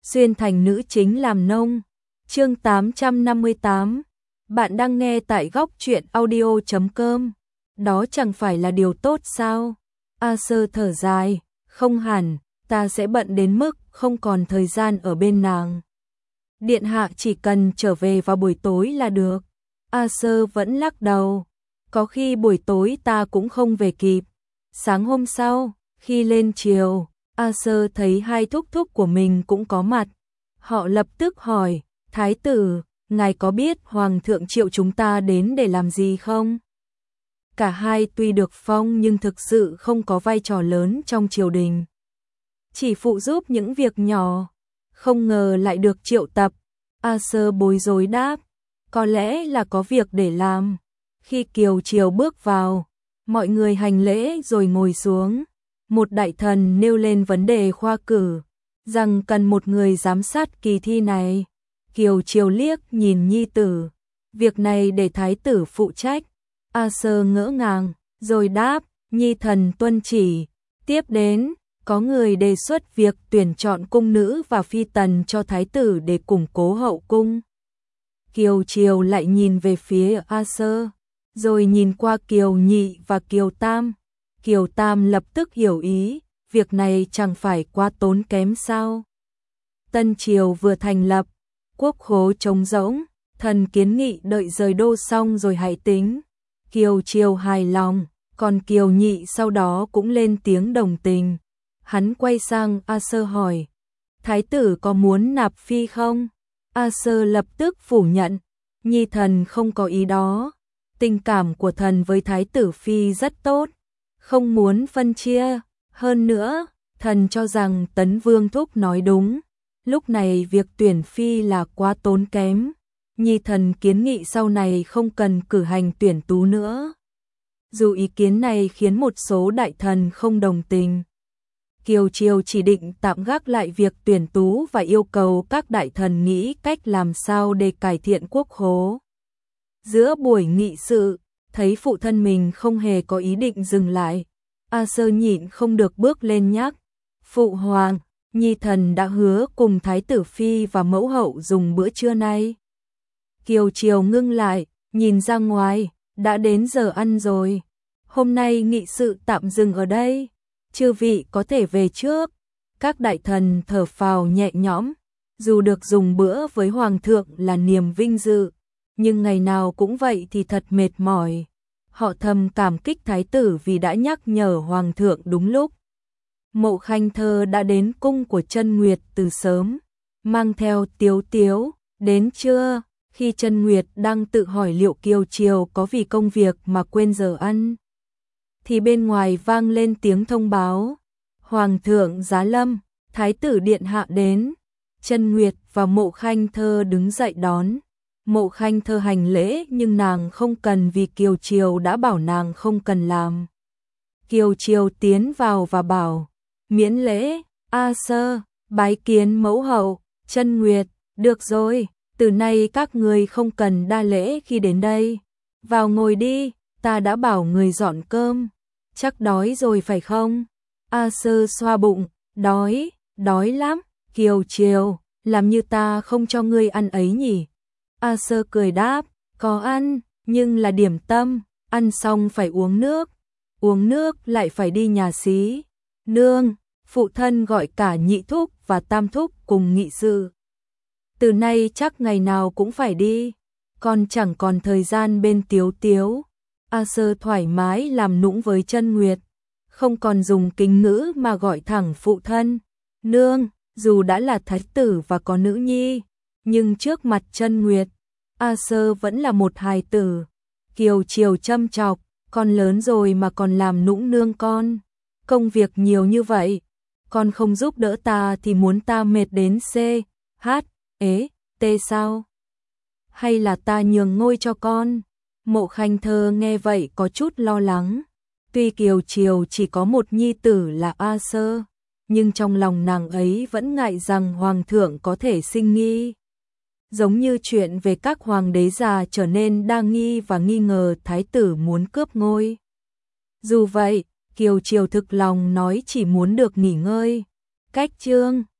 xuyên thành nữ chính làm nông. Chương 858. Bạn đang nghe tại góc truyện audio.com. Đó chẳng phải là điều tốt sao? A Sơ thở dài, không hẳn, ta sẽ bận đến mức không còn thời gian ở bên nàng. Điện hạ chỉ cần trở về vào buổi tối là được. A Sơ vẫn lắc đầu, có khi buổi tối ta cũng không về kịp. Sáng hôm sau, khi lên chiều, A Sơ thấy hai thúc thúc của mình cũng có mặt. Họ lập tức hỏi, Thái tử, ngài có biết Hoàng thượng triệu chúng ta đến để làm gì không? Cả hai tuy được phong nhưng thực sự không có vai trò lớn trong triều đình. Chỉ phụ giúp những việc nhỏ, không ngờ lại được triệu tập. A Sơ bối rối đáp, có lẽ là có việc để làm. Khi Kiều Triều bước vào, mọi người hành lễ rồi ngồi xuống. Một đại thần nêu lên vấn đề khoa cử, rằng cần một người giám sát kỳ thi này. Kiều Triều liếc nhìn nhi tử, việc này để thái tử phụ trách. A Sơ ngỡ ngàng, rồi đáp, nhi thần tuân chỉ. Tiếp đến, có người đề xuất việc tuyển chọn cung nữ và phi tần cho thái tử để củng cố hậu cung. Kiều Triều lại nhìn về phía A Sơ, rồi nhìn qua Kiều Nhị và Kiều Tam. Kiều Tam lập tức hiểu ý, việc này chẳng phải quá tốn kém sao? Tân triều vừa thành lập, quốc khố trống rỗng, thần kiến nghị đợi rời đô xong rồi hãy tính. Kiều Triều hài lòng, còn Kiều Nhị sau đó cũng lên tiếng đồng tình. Hắn quay sang A Sơ hỏi, thái tử có muốn nạp phi không? A Sơ lập tức phủ nhận, nhi thần không có ý đó. Tình cảm của thần với thái tử phi rất tốt, không muốn phân chia. Hơn nữa, thần cho rằng Tấn Vương thúc nói đúng, lúc này việc tuyển phi là quá tốn kém. Nhi thần kiến nghị sau này không cần cử hành tuyển tú nữa. Dù ý kiến này khiến một số đại thần không đồng tình, Kiều Triều chỉ định tạm gác lại việc tuyển tú và yêu cầu các đại thần nghĩ cách làm sao để cải thiện quốc khố. Giữa buổi nghị sự, thấy phụ thân mình không hề có ý định dừng lại, A Sơ nhịn không được bước lên nhắc, phụ hoàng, nhi thần đã hứa cùng thái tử phi và mẫu hậu dùng bữa trưa nay. Kiều Triều ngưng lại, nhìn ra ngoài, đã đến giờ ăn rồi. Hôm nay nghị sự tạm dừng ở đây, chư vị có thể về trước. Các đại thần thở phào nhẹ nhõm, dù được dùng bữa với hoàng thượng là niềm vinh dự, nhưng ngày nào cũng vậy thì thật mệt mỏi. Họ thầm cảm kích thái tử vì đã nhắc nhở hoàng thượng đúng lúc. Mộ Khanh Thơ đã đến cung của Chân Nguyệt từ sớm, mang theo Tiếu Tiếu. Đến trưa, khi Chân Nguyệt đang tự hỏi liệu Kiều Triều có vì công việc mà quên giờ ăn, thì bên ngoài vang lên tiếng thông báo, Hoàng thượng giá lâm, thái tử điện hạ đến. Chân Nguyệt và Mộ Khanh Thơ đứng dậy đón. Mộ Khanh Thơ hành lễ nhưng nàng không cần vì Kiều Triều đã bảo nàng không cần làm. Kiều Triều tiến vào và bảo, miễn lễ. A Sơ, bái kiến mẫu hậu. Chân Nguyệt, được rồi, từ nay các người không cần đa lễ khi đến đây. Vào ngồi đi, ta đã bảo người dọn cơm. Chắc đói rồi phải không? A Sơ xoa bụng, đói lắm. Kiều Triều, làm như ta không cho ngươi ăn ấy nhỉ? A Sơ cười đáp, có ăn, nhưng là điểm tâm, ăn xong phải uống nước lại phải đi nhà xí. Nương, phụ thân gọi cả nhị thúc và tam thúc cùng nghị sự. Từ nay chắc ngày nào cũng phải đi, con chẳng còn thời gian bên Tiếu Tiếu. A Sơ thoải mái làm nũng với Chân Nguyệt, không còn dùng kính ngữ mà gọi thẳng phụ thân. Nương, dù đã là thái tử và có nữ nhi, nhưng trước mặt Chân Nguyệt, A Sơ vẫn là một hài tử. Kiều Triều châm chọc, con lớn rồi mà còn làm nũng nương con. Công việc nhiều như vậy, con không giúp đỡ ta thì muốn ta mệt đến T sao? Hay là ta nhường ngôi cho con? Mộ Khanh Thơ nghe vậy có chút lo lắng. Tuy Kiều Triều chỉ có một nhi tử là A Sơ, nhưng trong lòng nàng ấy vẫn ngại rằng hoàng thượng có thể sinh nghi. Giống như chuyện về các hoàng đế già trở nên đa nghi và nghi ngờ thái tử muốn cướp ngôi. Dù vậy, Kiều Triều thực lòng nói chỉ muốn được nghỉ ngơi. Cách chương